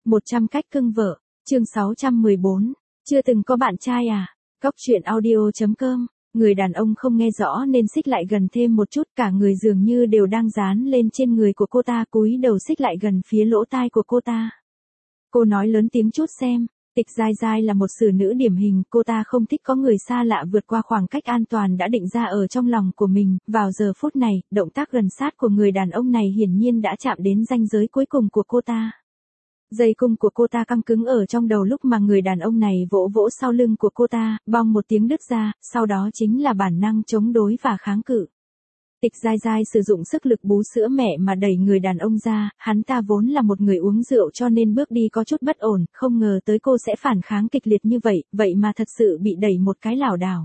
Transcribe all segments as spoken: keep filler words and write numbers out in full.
một trăm cách cưng vợ, chương sáu trăm mười bốn, chưa từng có bạn trai à? Cóc truyện audio chấm com, người đàn ông không nghe rõ nên xích lại gần thêm một chút, cả người dường như đều đang dán lên trên người của cô ta, cúi đầu xích lại gần phía lỗ tai của cô ta. Cô nói lớn tiếng chút xem. Tịch Giai Giai là một xử nữ điển hình, cô ta không thích có người xa lạ vượt qua khoảng cách an toàn đã định ra ở trong lòng của mình. Vào giờ phút này, động tác gần sát của người đàn ông này hiển nhiên đã chạm đến ranh giới cuối cùng của cô ta. Dây cung của cô ta căng cứng ở trong đầu lúc mà người đàn ông này vỗ vỗ sau lưng của cô ta, bong một tiếng đứt ra, sau đó chính là bản năng chống đối và kháng cự. Tịch Giai Giai sử dụng sức lực bú sữa mẹ mà đẩy người đàn ông ra, hắn ta vốn là một người uống rượu cho nên bước đi có chút bất ổn, không ngờ tới cô sẽ phản kháng kịch liệt như vậy, vậy mà thật sự bị đẩy một cái lảo đảo.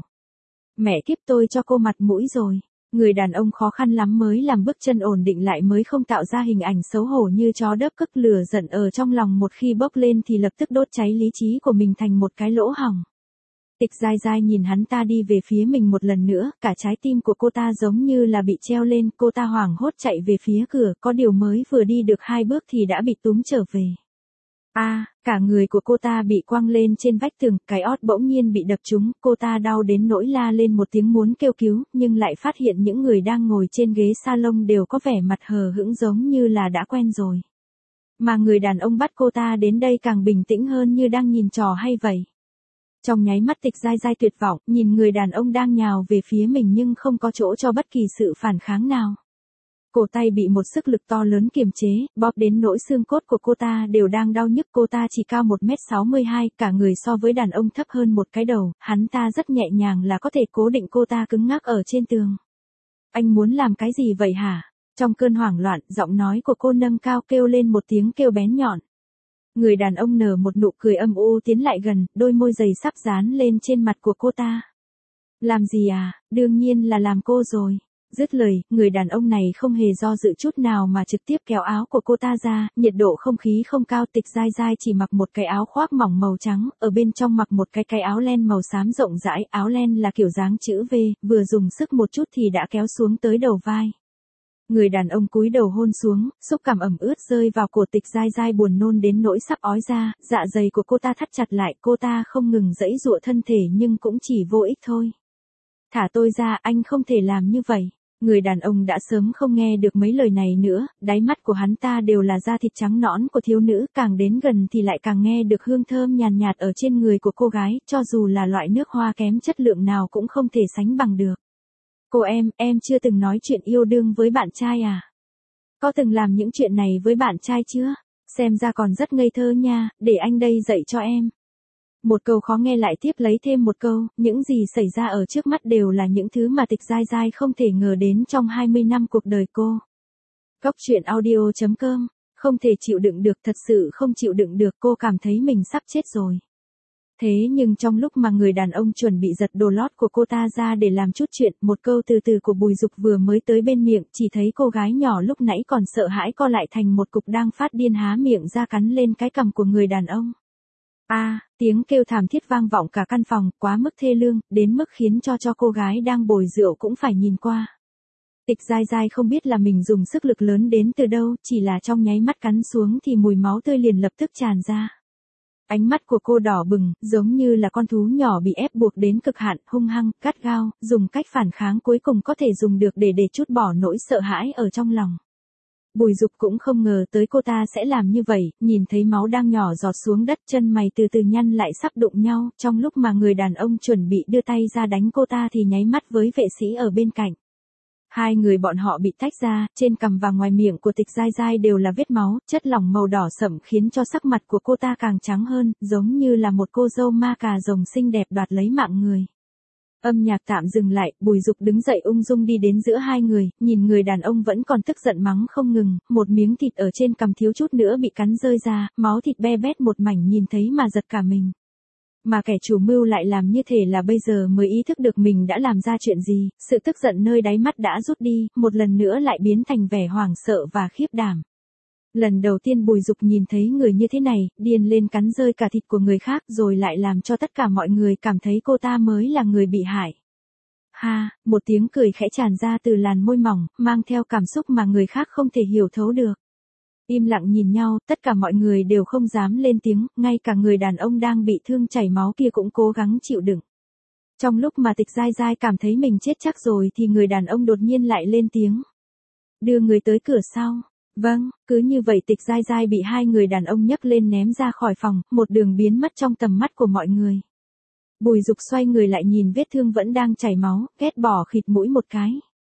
Mẹ kiếp, tôi cho cô mặt mũi rồi. Người đàn ông khó khăn lắm mới làm bước chân ổn định lại mới không tạo ra hình ảnh xấu hổ như chó đớp cức, lửa giận ở trong lòng một khi bốc lên thì lập tức đốt cháy lý trí của mình thành một cái lỗ hổng. Tịch Giai Giai nhìn hắn ta đi về phía mình một lần nữa, cả trái tim của cô ta giống như là bị treo lên, cô ta hoảng hốt chạy về phía cửa, có điều mới vừa đi được hai bước thì đã bị túm trở về. A, à, cả người của cô ta bị quăng lên trên vách tường, cái ót bỗng nhiên bị đập trúng, cô ta đau đến nỗi la lên một tiếng muốn kêu cứu, nhưng lại phát hiện những người đang ngồi trên ghế salon đều có vẻ mặt hờ hững giống như là đã quen rồi. Mà người đàn ông bắt cô ta đến đây càng bình tĩnh hơn như đang nhìn trò hay vậy. Trong nháy mắt Tịch Giai Giai tuyệt vọng, nhìn người đàn ông đang nhào về phía mình nhưng không có chỗ cho bất kỳ sự phản kháng nào. Cổ tay bị một sức lực to lớn kiềm chế, bóp đến nỗi xương cốt của cô ta đều đang đau nhức. Cô ta chỉ cao một mét sáu mươi hai, cả người so với đàn ông thấp hơn một cái đầu, hắn ta rất nhẹ nhàng là có thể cố định cô ta cứng ngắc ở trên tường. Anh muốn làm cái gì vậy hả? Trong cơn hoảng loạn, giọng nói của cô nâng cao kêu lên một tiếng kêu bén nhọn. Người đàn ông nở một nụ cười âm u tiến lại gần, đôi môi dày sắp dán lên trên mặt của cô ta. Làm gì à? Đương nhiên là làm cô rồi. Dứt lời, người đàn ông này không hề do dự chút nào mà trực tiếp kéo áo của cô ta ra, nhiệt độ không khí không cao. Tịch Giai Giai chỉ mặc một cái áo khoác mỏng màu trắng, ở bên trong mặc một cái cái áo len màu xám rộng rãi, áo len là kiểu dáng chữ V, vừa dùng sức một chút thì đã kéo xuống tới đầu vai. Người đàn ông cúi đầu hôn xuống, xúc cảm ẩm ướt rơi vào cổ Tịch Giai Giai buồn nôn đến nỗi sắp ói ra, dạ dày của cô ta thắt chặt lại, cô ta không ngừng giãy giụa thân thể nhưng cũng chỉ vô ích thôi. Thả tôi ra, anh không thể làm như vậy. Người đàn ông đã sớm không nghe được mấy lời này nữa, đáy mắt của hắn ta đều là da thịt trắng nõn của thiếu nữ, càng đến gần thì lại càng nghe được hương thơm nhàn nhạt, nhạt ở trên người của cô gái, cho dù là loại nước hoa kém chất lượng nào cũng không thể sánh bằng được. Cô em, em chưa từng nói chuyện yêu đương với bạn trai à? Có từng làm những chuyện này với bạn trai chưa? Xem ra còn rất ngây thơ nha, để anh đây dạy cho em. Một câu khó nghe lại tiếp lấy thêm một câu, những gì xảy ra ở trước mắt đều là những thứ mà Tịch Giai Giai không thể ngờ đến trong hai mươi năm cuộc đời cô. Cóc truyện audio chấm com, không thể chịu đựng được, thật sự không chịu đựng được, cô cảm thấy mình sắp chết rồi. Thế nhưng trong lúc mà người đàn ông chuẩn bị giật đồ lót của cô ta ra để làm chút chuyện, một câu từ từ của Bùi Dục vừa mới tới bên miệng, chỉ thấy cô gái nhỏ lúc nãy còn sợ hãi co lại thành một cục đang phát điên há miệng ra cắn lên cái cằm của người đàn ông. A, à, tiếng kêu thảm thiết vang vọng cả căn phòng, quá mức thê lương, đến mức khiến cho cho cô gái đang bồi rượu cũng phải nhìn qua. Tịch Giai Giai không biết là mình dùng sức lực lớn đến từ đâu, chỉ là trong nháy mắt cắn xuống thì mùi máu tươi liền lập tức tràn ra. Ánh mắt của cô đỏ bừng, giống như là con thú nhỏ bị ép buộc đến cực hạn, hung hăng, gắt gao, dùng cách phản kháng cuối cùng có thể dùng được để để trút bỏ nỗi sợ hãi ở trong lòng. Bùi Dục cũng không ngờ tới cô ta sẽ làm như vậy, nhìn thấy máu đang nhỏ giọt xuống đất, chân mày từ từ nhăn lại sắp đụng nhau, trong lúc mà người đàn ông chuẩn bị đưa tay ra đánh cô ta thì nháy mắt với vệ sĩ ở bên cạnh. Hai người bọn họ bị tách ra, trên cằm và ngoài miệng của Tịch Giai Giai đều là vết máu, chất lỏng màu đỏ sẫm khiến cho sắc mặt của cô ta càng trắng hơn, giống như là một cô dâu ma cà rồng xinh đẹp đoạt lấy mạng người. Âm nhạc tạm dừng lại, Bùi Dục đứng dậy ung dung đi đến giữa hai người, nhìn người đàn ông vẫn còn tức giận mắng không ngừng, một miếng thịt ở trên cằm thiếu chút nữa bị cắn rơi ra, máu thịt be bét một mảnh nhìn thấy mà giật cả mình. Mà kẻ chủ mưu lại làm như thể là bây giờ mới ý thức được mình đã làm ra chuyện gì, sự tức giận nơi đáy mắt đã rút đi, một lần nữa lại biến thành vẻ hoảng sợ và khiếp đảm. Lần đầu tiên Bùi Dục nhìn thấy người như thế này, điên lên cắn rơi cả thịt của người khác rồi lại làm cho tất cả mọi người cảm thấy cô ta mới là người bị hại. Ha, một tiếng cười khẽ tràn ra từ làn môi mỏng, mang theo cảm xúc mà người khác không thể hiểu thấu được. Im lặng nhìn nhau, tất cả mọi người đều không dám lên tiếng, ngay cả người đàn ông đang bị thương chảy máu kia cũng cố gắng chịu đựng. Trong lúc mà Tịch Giai Giai cảm thấy mình chết chắc rồi thì người đàn ông đột nhiên lại lên tiếng. Đưa người tới cửa sau. Vâng, cứ như vậy Tịch Giai Giai bị hai người đàn ông nhấc lên ném ra khỏi phòng, một đường biến mất trong tầm mắt của mọi người. Bùi Dục xoay người lại nhìn vết thương vẫn đang chảy máu, ghét bỏ khịt mũi một cái.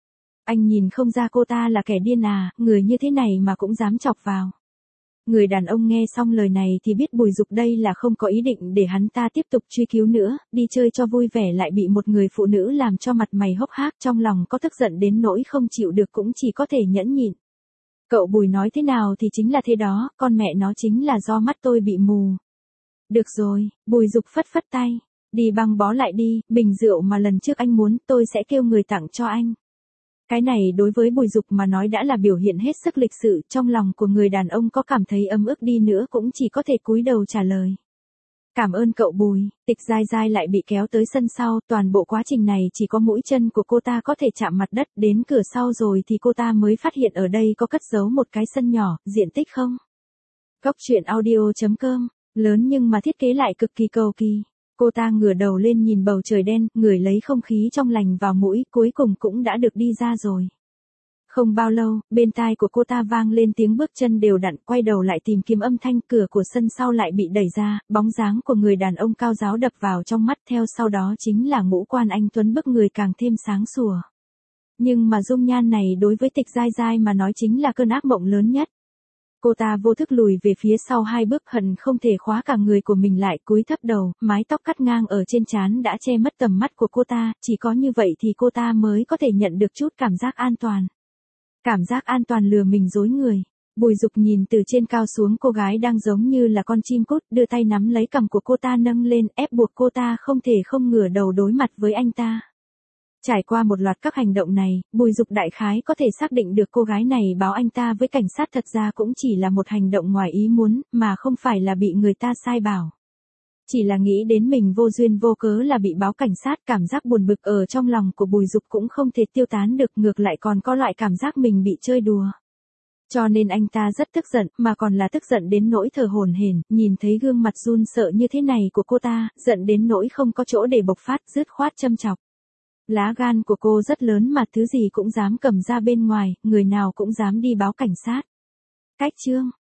Anh nhìn không ra cô ta là kẻ điên à, người như thế này mà cũng dám chọc vào. Người đàn ông nghe xong lời này thì biết Bùi Dục đây là không có ý định để hắn ta tiếp tục truy cứu nữa, đi chơi cho vui vẻ lại bị một người phụ nữ làm cho mặt mày hốc hác, trong lòng có tức giận đến nỗi không chịu được cũng chỉ có thể nhẫn nhịn. Cậu Bùi nói thế nào thì chính là thế đó, con mẹ nó chính là do mắt tôi bị mù. Được rồi, Bùi Dục phất phất tay, đi băng bó lại đi, bình rượu mà lần trước anh muốn tôi sẽ kêu người tặng cho anh. Cái này đối với Bùi Dục mà nói đã là biểu hiện hết sức lịch sự, trong lòng của người đàn ông có cảm thấy ấm ức đi nữa cũng chỉ có thể cúi đầu trả lời. Cảm ơn cậu Bùi. Tịch Giai Giai lại bị kéo tới sân sau, toàn bộ quá trình này chỉ có mũi chân của cô ta có thể chạm mặt đất, đến cửa sau rồi thì cô ta mới phát hiện ở đây có cất giấu một cái sân nhỏ, diện tích không. Góc truyện audio chấm com, lớn nhưng mà thiết kế lại cực kỳ cầu kỳ. Cô ta ngửa đầu lên nhìn bầu trời đen, ngửi lấy không khí trong lành vào mũi, cuối cùng cũng đã được đi ra rồi. Không bao lâu, bên tai của cô ta vang lên tiếng bước chân đều đặn, quay đầu lại tìm kiếm âm thanh, cửa của sân sau lại bị đẩy ra, bóng dáng của người đàn ông cao ráo đập vào trong mắt, theo sau đó chính là ngũ quan anh tuấn bức người càng thêm sáng sủa. Nhưng mà dung nhan này đối với Tịch Giai Giai mà nói chính là cơn ác mộng lớn nhất. Cô ta vô thức lùi về phía sau hai bước, hận không thể khóa cả người của mình lại, cúi thấp đầu, mái tóc cắt ngang ở trên trán đã che mất tầm mắt của cô ta, chỉ có như vậy thì cô ta mới có thể nhận được chút cảm giác an toàn. Cảm giác an toàn lừa mình dối người. Bùi Dục nhìn từ trên cao xuống cô gái đang giống như là con chim cút, đưa tay nắm lấy cằm của cô ta nâng lên, ép buộc cô ta không thể không ngửa đầu đối mặt với anh ta. Trải qua một loạt các hành động này, Bùi Dục đại khái có thể xác định được cô gái này báo anh ta với cảnh sát thật ra cũng chỉ là một hành động ngoài ý muốn, mà không phải là bị người ta sai bảo. Chỉ là nghĩ đến mình vô duyên vô cớ là bị báo cảnh sát, cảm giác buồn bực ở trong lòng của Bùi Dục cũng không thể tiêu tán được, ngược lại còn có loại cảm giác mình bị chơi đùa. Cho nên anh ta rất tức giận, mà còn là tức giận đến nỗi thở hổn hển, nhìn thấy gương mặt run sợ như thế này của cô ta, giận đến nỗi không có chỗ để bộc phát, dứt khoát châm chọc. Lá gan của cô rất lớn mà thứ gì cũng dám cầm ra bên ngoài, người nào cũng dám đi báo cảnh sát. Cách chương